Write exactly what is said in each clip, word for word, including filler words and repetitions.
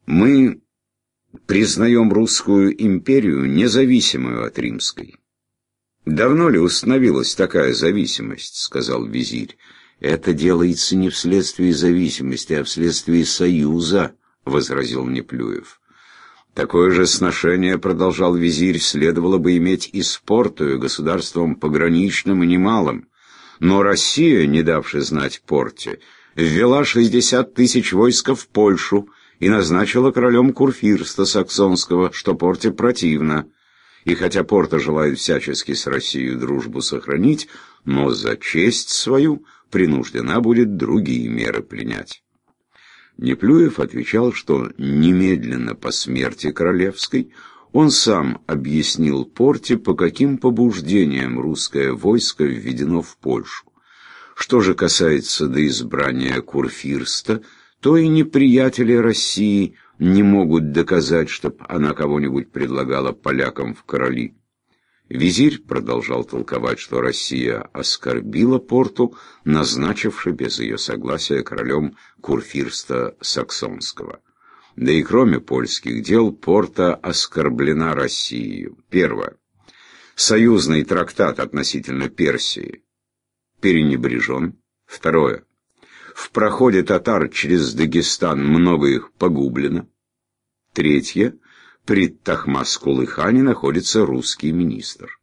Мы признаем русскую империю независимую от римской. «Давно ли установилась такая зависимость?» — сказал визирь. «Это делается не вследствие зависимости, а вследствие союза», — возразил Неплюев. «Такое же сношение, — продолжал визирь, — следовало бы иметь и с Портою, государством пограничным и немалым. Но Россия, не давши знать Порте, ввела шестьдесят тысяч войска в Польшу и назначила королем Курфирста Саксонского, что Порте противно. И хотя Порта желает всячески с Россией дружбу сохранить, но за честь свою принуждена будет другие меры принять». Неплюев отвечал, что немедленно по смерти королевской он сам объяснил Порте, по каким побуждениям русское войско введено в Польшу. Что же касается до избрания Курфирста, то и неприятели России не могут доказать, чтоб она кого-нибудь предлагала полякам в короли. Визирь продолжал толковать, что Россия оскорбила Порту, назначивши без ее согласия королем Курфирста Саксонского. Да и кроме польских дел, Порта оскорблена Россией. Первое. Союзный трактат относительно Персии перенебрежен. Второе. В проходе татар через Дагестан много их погублено. Третье. При Тахмас-Кулыхане находится русский министр.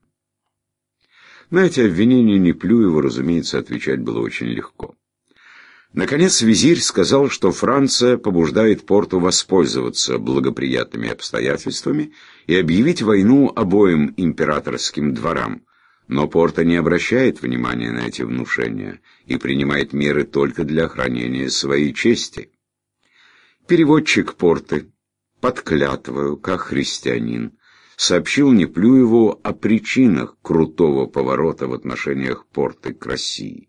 На эти обвинения Неплюеву, разумеется, отвечать было очень легко. Наконец визирь сказал, что Франция побуждает Порту воспользоваться благоприятными обстоятельствами и объявить войну обоим императорским дворам. Но Порта не обращает внимания на эти внушения и принимает меры только для охранения своей чести. Переводчик Порты, под клятвою, как христианин, сообщил Неплюеву о причинах крутого поворота в отношениях Порты к России.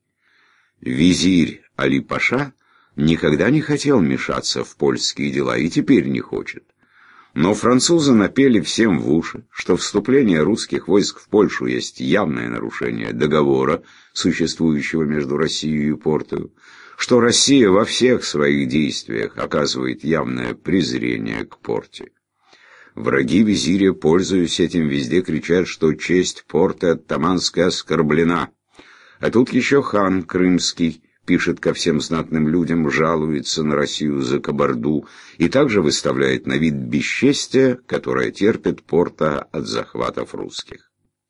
Визирь Али-Паша никогда не хотел мешаться в польские дела и теперь не хочет. Но французы напели всем в уши, что вступление русских войск в Польшу есть явное нарушение договора, существующего между Россией и Портою, что Россия во всех своих действиях оказывает явное презрение к Порте. Враги визиря, пользуясь этим, везде кричат, что честь Порты оттаманской оскорблена. А тут еще хан Крымский пишет ко всем знатным людям, жалуется на Россию за кабарду и также выставляет на вид бесчестие, которое терпит Порта от захватов русских.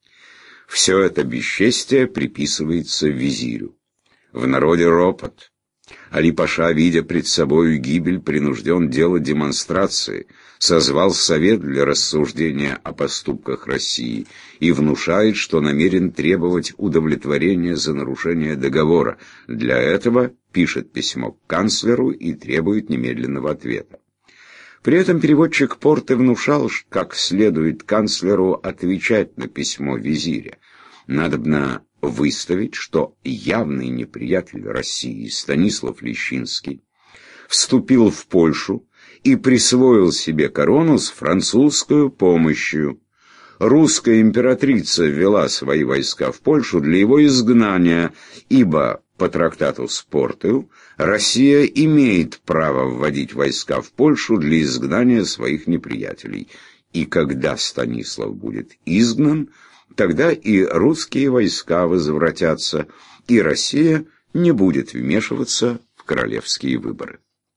Все это бесчестие приписывается визирю. В народе ропот. Али-Паша, видя пред собою гибель, принужден делать демонстрации, созвал совет для рассуждения о поступках России и внушает, что намерен требовать удовлетворения за нарушение договора. Для этого пишет письмо к канцлеру и требует немедленного ответа. При этом переводчик Порты внушал, как следует канцлеру отвечать на письмо визиря. Надобно выставить, что явный неприятель России Станислав Лещинский вступил в Польшу и присвоил себе корону с французской помощью. Русская императрица ввела свои войска в Польшу для его изгнания, ибо по трактату с Портою Россия имеет право вводить войска в Польшу для изгнания своих неприятелей. И когда Станислав будет изгнан, тогда и русские войска возвратятся, и Россия не будет вмешиваться в королевские выборы.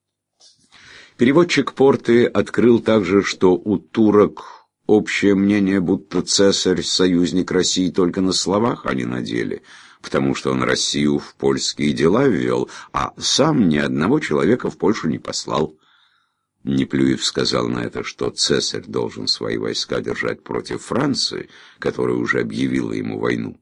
Переводчик Порты открыл также, что у турок общее мнение, будто цесарь союзник России только на словах, а не на деле, потому что он Россию в польские дела ввел, а сам ни одного человека в Польшу не послал. Неплюев сказал на это, что цесарь должен свои войска держать против Франции, которая уже объявила ему войну.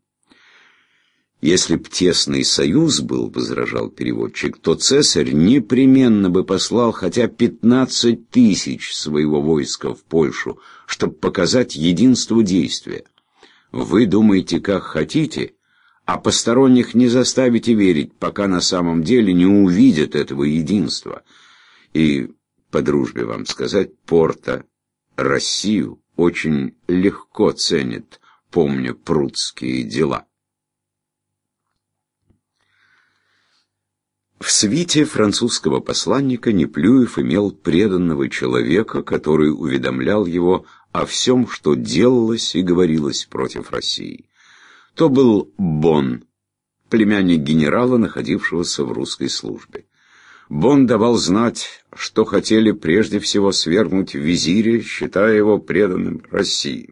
«Если б тесный союз был, — возражал переводчик, — то цесарь непременно бы послал хотя пятнадцать тысяч своего войска в Польшу, чтобы показать единство действия. Вы думаете, как хотите, а посторонних не заставите верить, пока на самом деле не увидят этого единства. И, по дружбе вам сказать, Порта Россию очень легко ценит, помня прудские дела». В свите французского посланника Неплюев имел преданного человека, который уведомлял его о всем, что делалось и говорилось против России. То был Бон, племянник генерала, находившегося в русской службе. Бон давал знать, что хотели прежде всего свергнуть визиря, считая его преданным России.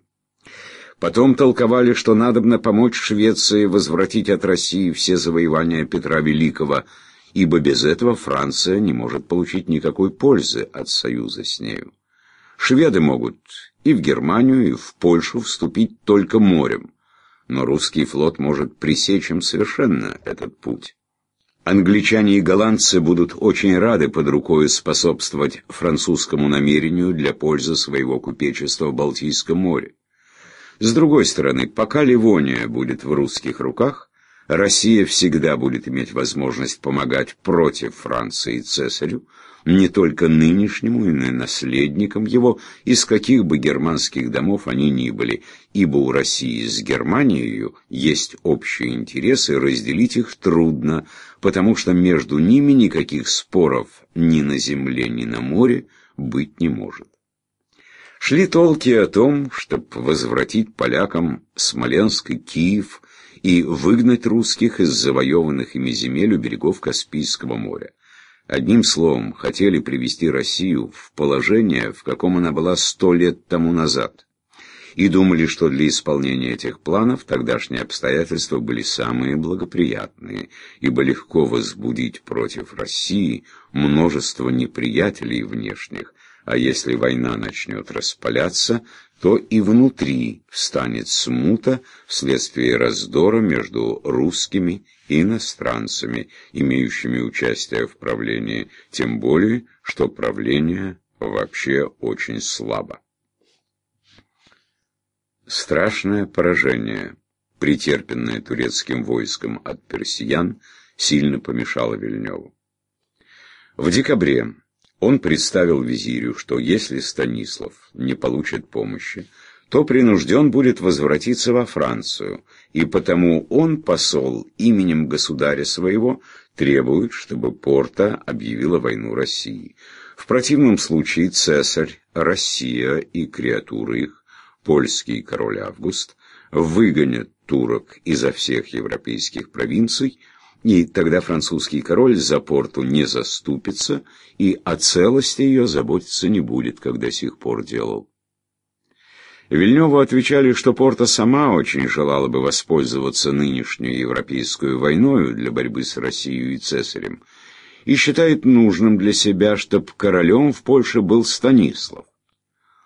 Потом толковали, что надобно помочь Швеции возвратить от России все завоевания Петра Великого, ибо без этого Франция не может получить никакой пользы от союза с нею. Шведы могут и в Германию, и в Польшу вступить только морем, но русский флот может пресечь им совершенно этот путь. Англичане и голландцы будут очень рады под рукой способствовать французскому намерению для пользы своего купечества в Балтийском море. С другой стороны, пока Ливония будет в русских руках, Россия всегда будет иметь возможность помогать против Франции и Цесарю, не только нынешнему, но и наследникам его, из каких бы германских домов они ни были, ибо у России с Германией есть общие интересы, разделить их трудно, потому что между ними никаких споров ни на земле, ни на море быть не может. Шли толки о том, чтобы возвратить полякам Смоленск и Киев и выгнать русских из завоеванных ими земель у берегов Каспийского моря. Одним словом, хотели привести Россию в положение, в каком она была сто лет тому назад. И думали, что для исполнения этих планов тогдашние обстоятельства были самые благоприятные, ибо легко возбудить против России множество неприятелей внешних, а если война начнет распаляться, то и внутри встанет смута вследствие раздора между русскими и иностранцами, имеющими участие в правлении, тем более, что правление вообще очень слабо. Страшное поражение, претерпенное турецким войском от персиян, сильно помешало Вильнёву. В декабре он представил визирю, что если Станислав не получит помощи, то принужден будет возвратиться во Францию, и потому он, посол, именем государя своего, требует, чтобы Порта объявила войну России. В противном случае Цесарь, Россия и креатуры их, польский король Август, выгонят турок изо всех европейских провинций, и тогда французский король за Порту не заступится, и о целости ее заботиться не будет, как до сих пор делал. Вильнёву отвечали, что Порта сама очень желала бы воспользоваться нынешней европейской войною для борьбы с Россией и Цесарем, и считает нужным для себя, чтобы королем в Польше был Станислав.